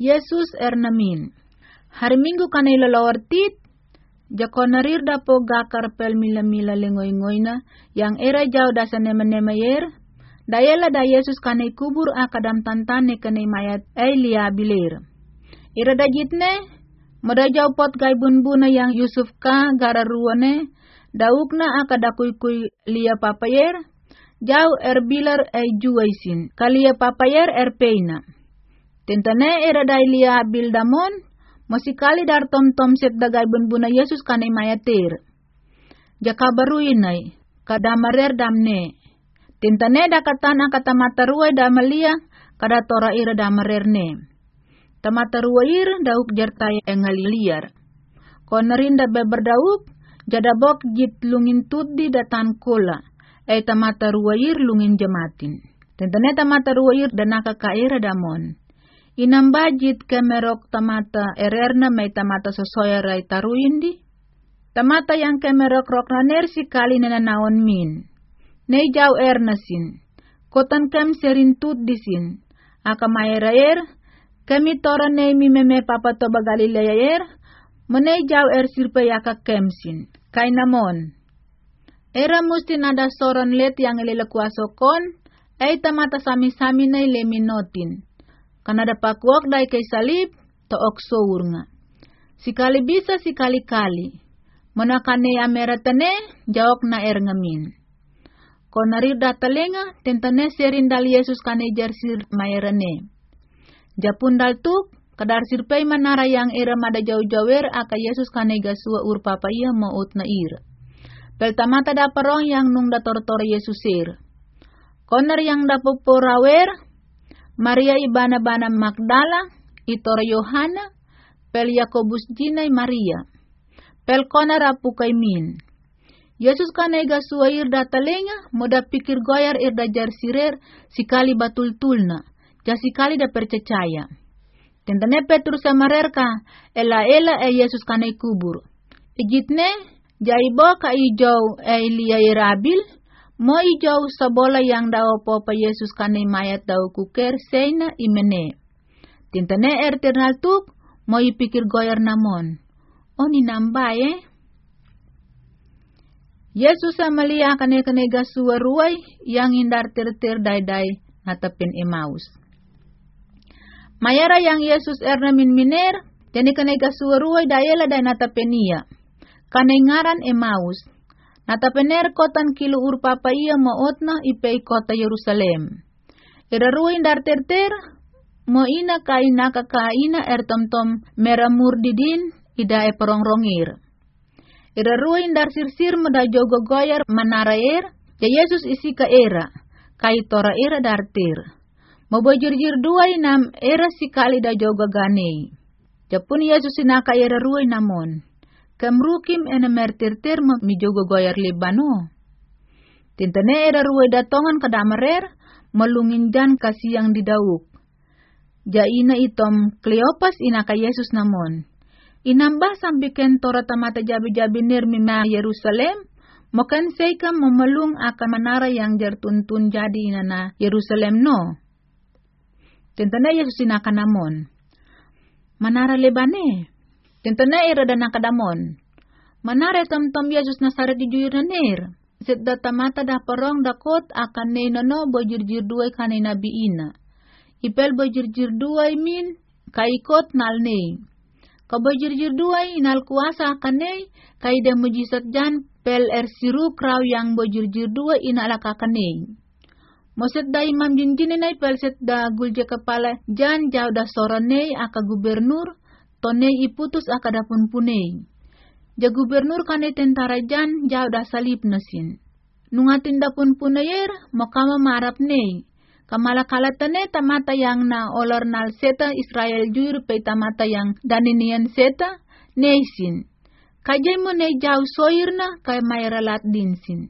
Yesus ernamin. Hari Minggu kanay lalawartit, jakonarir dapo gakar pel mila-mila lengoy-ngoyna, yang era jauh dasa nema-nemayer, dayala da Yesus kanay kubur akadam tantane kanay mayat ay liabilir. Ira dajitne, madajaw pot gay bunbuna yang Yusuf ka gararuane, daukna akadakuy-kuy lia papayer, jauh erbilar ay juwaisin, kalia papayer erpeina. Tentane era day liabil damon, mosikali dar tom-tom set dagay bunbuna Yesus kanay mayatir. Jakabaruinay, kadamarer damne. Tentane dakatan akatamataruay damalia, kadatora ira damarerne. Tamataruair dauk jartay engaliliar. Konarinda beberdauk, jadabok jit lungin tuddi datan kola, ay tamataruair lungin jamatin. Tentane tamataruair danaka kaira damon. Inambajit kemerok tamata ererna may tamata sosoyaray taruyindi. Tamata yang kemerok roknaner si kali nananaon min. Nei jaw ernasin. Kotan kem serintut disin. Aka mayerayer. Kami tora nei mimeme papato bagalilayer. Menei jaw sirpe yaka kemsin. Kainamon. Era musti nada soron let yang ililekuasokon. Ay tamata sami-sami nay leminotin. Kanada pakuok day kay salib, took sour nga. Sikali bisa, sikali-kali. Manakane ameratane, jawok na ngamin. Konarir datalenga, tentane serin dal Yesus kane jarsir mayerane. Japun dal tuk, kadar sirpay manara yang era mada jauh-jauher, aka Yesus kane gasua urpapaya maut na ir. Peltamata da parong yang nung dator-tor Yesusir. Konar yang dapoporawer, Maria ibana-bana Magdala, itora Yohana, pel Yakobus jinay Maria, pel kona rapu kay min. Yesus kanay gasuair datalenga, moda pikir goyar irda jarsirer, sikali batul-tulna, jasikali da percaya. Tentane Petrus samarerka, ela-ela Yesus kanay kubur. Ijitne, jaibo ka ijaw liya irabil, mo ijaw sa bola yang daw po pa Yesus kanay mayat daw kuker seyna imene. Tintane ternal tuk, mo ipikir goyar namon. O ninambay Yesus amalia kanay gasua ruay yang indar tir-tir day-day natapin Emmaus. Mayara yang Yesus namin miner, jani kanay gasua ruay dayela day natapin niya. Kanay ngaran Emmaus. Natapener kotan kilo urpapaiya maotna ipay kota Yerusalem. Iraruin dar ter mo ina kaina kakaina tomtom meramur didin ida perongrongir. Iraruin dar sirsir mada jogo goyar manaraer ya Yesus isi ka era kai tora era dar ter. Mabojir-jir duay nam era sikali da jogo ganei. Japun Yesus sinaka iraruin namon. Kamrukim mertir-tir mi jogo goyar libano. Tintane era ruwe datongan kadamarer, malungin jan kasi yang didauk. Jaina itom Kleopas inaka Yesus namon. Inambah sambiken tora tamata jabi-jabi nir mima Yerusalem, mokan seika memelung akan manara yang jartuntun jadi inana Yerusalem no. Tintane Yesus inaka namon. Manara lebane. Tentana era dan nakadamon. Manare tom-tom Yesus Nasaret di juyur nanir. Set datamata dah parong dakot akan nenono bojir-jir duay kanay nabi ina. Ipel bojir-jir duay min kaikot nalnei. Kabojir-jir duay inal kuasa akan nei kaida mujizat jan pel siru kraw yang bojir-jir duay inalaka kanei. Moset da imam jinjinay pel set da gulja kepala jan jauh da soranei aka gubernur. Tonei iputus akadapun punei. Ja gubernur kane tentara jan jauh dah salib nasin. Nungatin dapun punayer mokama marap nei. Kamala kalatane tamata yang na olor nal seta Israel jur pe tamata yang daninian seta neisin. Kajay mo nei jauh soirna kay mayralat dinsin.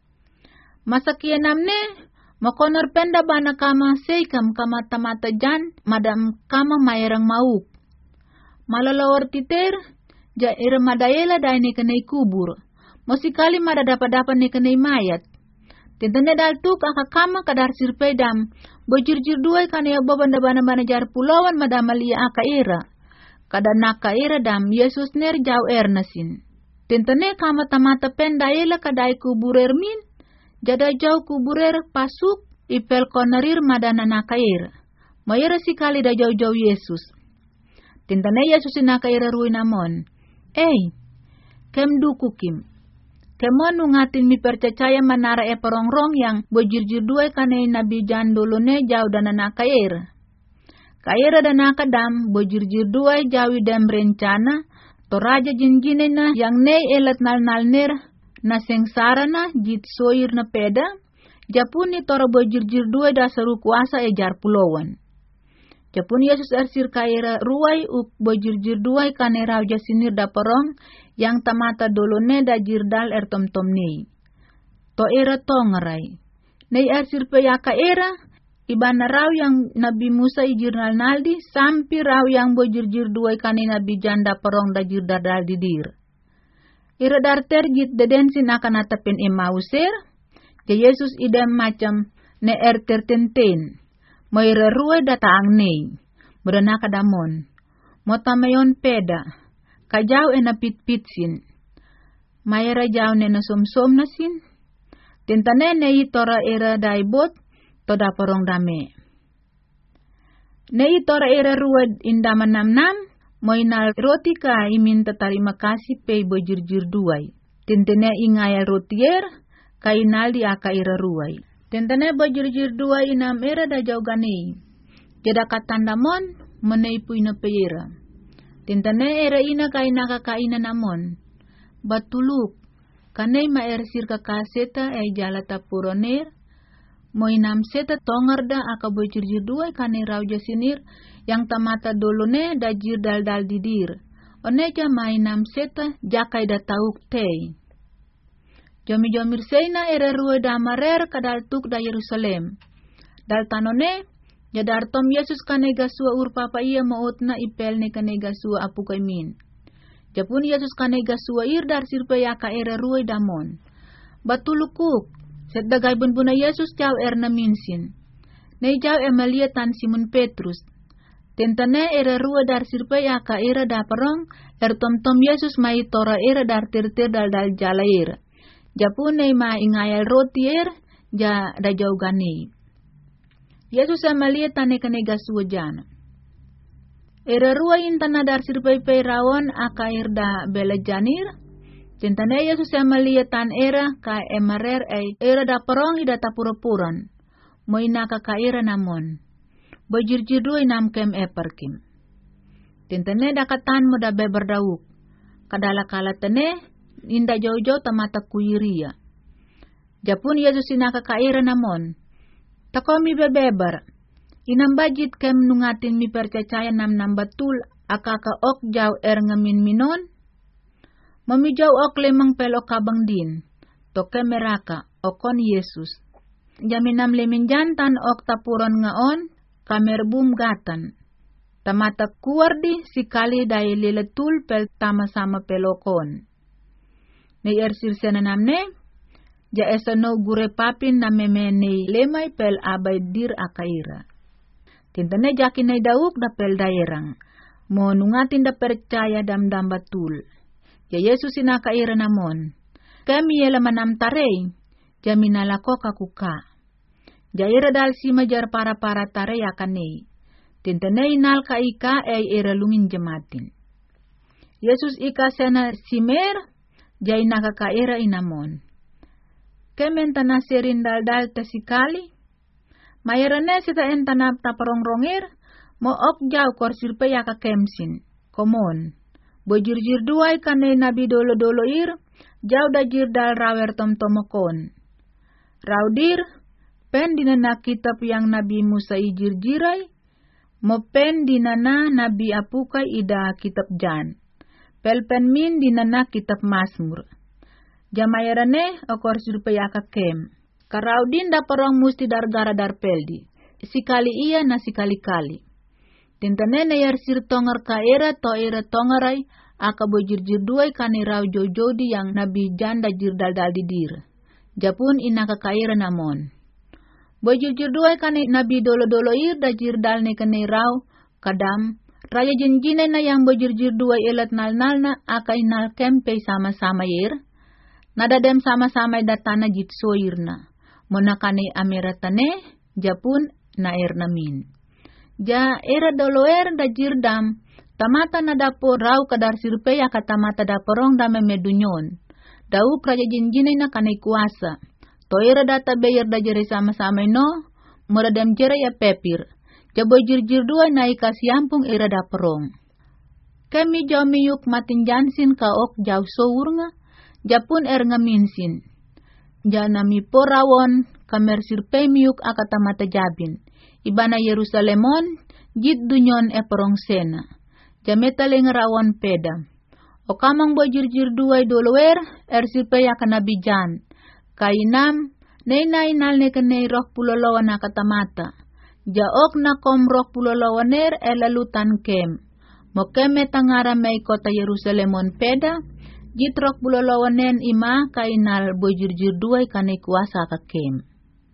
Masakian namne mokonor penda bana kama seikam kama tamata jan madam kama mayrang mauk. Malalawar titer, ja iramadayela day ni kanay kubur. Mosikali madadapat-dapat ni kanay mayat. Tentane dal tuk akakama kadar sirpedam, bojirjir duai kane abo banda-banda jar pulauan madamalia aka era. Kada naka era dam Yesus ner jau ernasin. Tentane kama tamata pendaela kadai kuburer min, jada jau kuburer pasuk ipel konarir madana naka era. Mayera sikali da jau Yesus. Tentane Yesus naka era ruin amon. Kem duku kim. Kemon nungatin mi percaya manara perongrong yang bojirjir duai kane nabi jandolone jauh dana nakair. Kaira dana kadam bojirjir duai jawi dam rencana toraja jinjine na yang nei elat nal ner na sengsara na jit soir na peda japuni tora bojirjir duai dasaru kuasa jar pulauan. Japun Yesus ersir kaira ruai bojirjir duai kane rauja sinir da perong yang tamata dolone da jirdal tom nei. To era tongerai. Nei ersir peyaka era, ibana raw yang Nabi Musa ijirnal naldi, sampi raw yang bojirjir duai kane Nabi janda perong da jirdal didir. Ira dar terjit dedensin akan atapen Emauser, ja Yesus idem macam ne tertenten. Maira ruai dataang nei, berenaka damon. Motamayon peda. Kajau ena pit-pitsin. Mayra jau nena som-som nasin. Tentane nei tora era daibot, toda porong dame. Nei tora era ruad indaman nam-nam, moinal roti ka imin terima kasih pei bojirjir duai. Tentane ingaya rotier, kainal di aka era ruai. Tentane bojirjir duai inam era da jau ganei. Jada katandamon, meneipu ina peyera. Tentane era ina kaina kakaina namon. Batuluk, kanay maersir kakaseta ay jala tapuroner, moinam seta tongarda aka bojirjir duai kanay rauja sinir, yang tamata dolone da jir dal didir. Oneja mainam seta jakay da tauk tei. Jomi-jomir seina era ruwe da marer kadal tuk da Yerusalem. Dal tanone, jadar tom Yesus kane gasua urpapa iya maot na ipel ne kane gasua apu kaimin. Japun Yesus kane gasua ir dar sirpayaka era ruai damon. Batulukuk, set dagay bunbuna Yesus jaw erna minsin. Nei jaw emalia tan Simon Petrus. Tentane era ruai dar sirpayaka era da parong, tom Yesus mai tora era dar tir dal jala era. Japun nei ma ingayal roti ja da jaw ganei. Yesus amalia tane kane gasua jana. Era rua intana dar sirpai rawon aka irda bela janir. Tentane Yesus amalia tan era ka emarer era da perong ida tapura-puran. Moina ka era namon. Bojirjir dua inam kem eperkim. Tentane da katan mo da beber dauk. Kadala kala tane inda jauh-jauh tamata kuiria. Japun Yesus inaka ka era namon. Tako mi bebebar. Inambajit kem nungatin mi percaya nam batul akaka ok jaw ngamin minon. Mamijaw ok lemang pelo kabang din. Toke meraka okon Yesus. Jaminam lemin jantan ok tapuron ngaon kamerbum gatan. Tamata kuardi sikali dai leletul pel tama-sama pelokon. Nei ersir senanamne. Ja esano gure papin na memene lemay pel abay dir akaira. Tintane jakin ay dauk da pel daerang. Mo nungatin da percaya dam batul. Ja Yesus inakaira namon. Kami yela manam tarey. Ja minalako kakuka. Ja ira dal si majar para tarey akanay. Tintane inal ka ika ay ira lungin jematin. Yesus ika sena simer. Ja inakakaira inamon. Kemen tanah serin dal tasikali. Mayarane sita entana taparongrongir. Mo ok jaw korsir peyaka kemsin. Komon. Bojirjir duai kane nabi dolo ir. Jaw da jirdal rawer tom-tomokon. Raudir. Pen dinana kitab yang Nabi Musa ijirjirai. Mo pen dinana nabi apukai ida kitab jan. Pel pen min dinana kitab Mazmur. Jamayarane okor surpayaka kem. Karaudin da parong musti dar gara dar peldi. Sikali iya na sikali-kali. Tintane na yarsir tongar ka era to era tongarai aka bojirjir duai kane rau jojodi yang nabi janda jirdal dal didir. Japun ina kakaira namon. Boy jurduai kane nabi dolo-dolo ir da jirdal ne kane raw, kadam, raya jenjine na yang boy jurduai elat nal-nal na akai nal kempe sama-sama ir. Nada dem sama-sama datana jitsoir na. Mona kane ameratane, Japun na er namin. Ja era doloer da jirdam, tamata na dapo raw kadar sirpeya katamata daporong da memedunyon. Dau praja jinjinay na kanay kuasa. Toira data bayar da jere sama-sama no, mura dem jere ya pepir. Jaboy jirjir dua na ikasyampung era daporong. Kemi jaw miyuk matin jansin kaok jaw sowur nga, Japun er nga minsin. Ja nami porawon, kamer sirpey miyuk akatamata jabin. Ibana Yerusalemon, jit dunyon e porong sena. Jametale nga rawon peda. O kamang boy jirjir duay dolower, sirpey akanabijan. Kainam, nay nal ne kanay roh pulolawan akatamata. Jaok na kom roh pulolawaner lalutan kem. Mokeme tangara may kota Yerusalemon peda, jit roh pulolawanen ima kainal boy jirjir duay kanay kuasa kakem.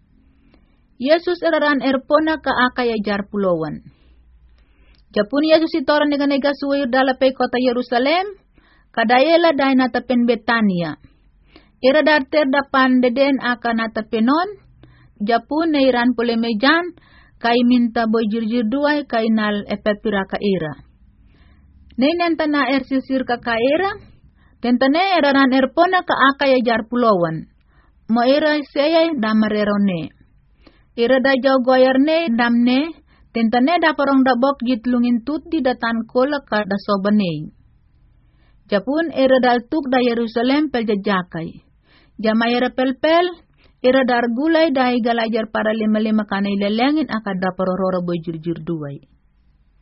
Yesus eraran erpona ka akay ajar pulawan. Japun Yesus itoran ni kanay gasuwir dalapay kota Yerusalem, kadayela day natapen Betania. Ira darter dapan deden aka natapenon, Japun na iran polemejan, kay minta boy jirjir duay kay nal epepira ka ira. Nainenta na sisir ka ira, tentane eraran erpona ka akay ajar pulawan. Mo ira seyay damarerone. Ira da jaw goyarne damne, tentane da parong dabok jitlungin tut di datan kola ka da sobanay. Japun era daltuk da Yerusalem pel jajakay. Jamayera pelpel, era dar gulay dahi galajar para lima-lima kanay lelengin akad da parororo boy jirjir duay.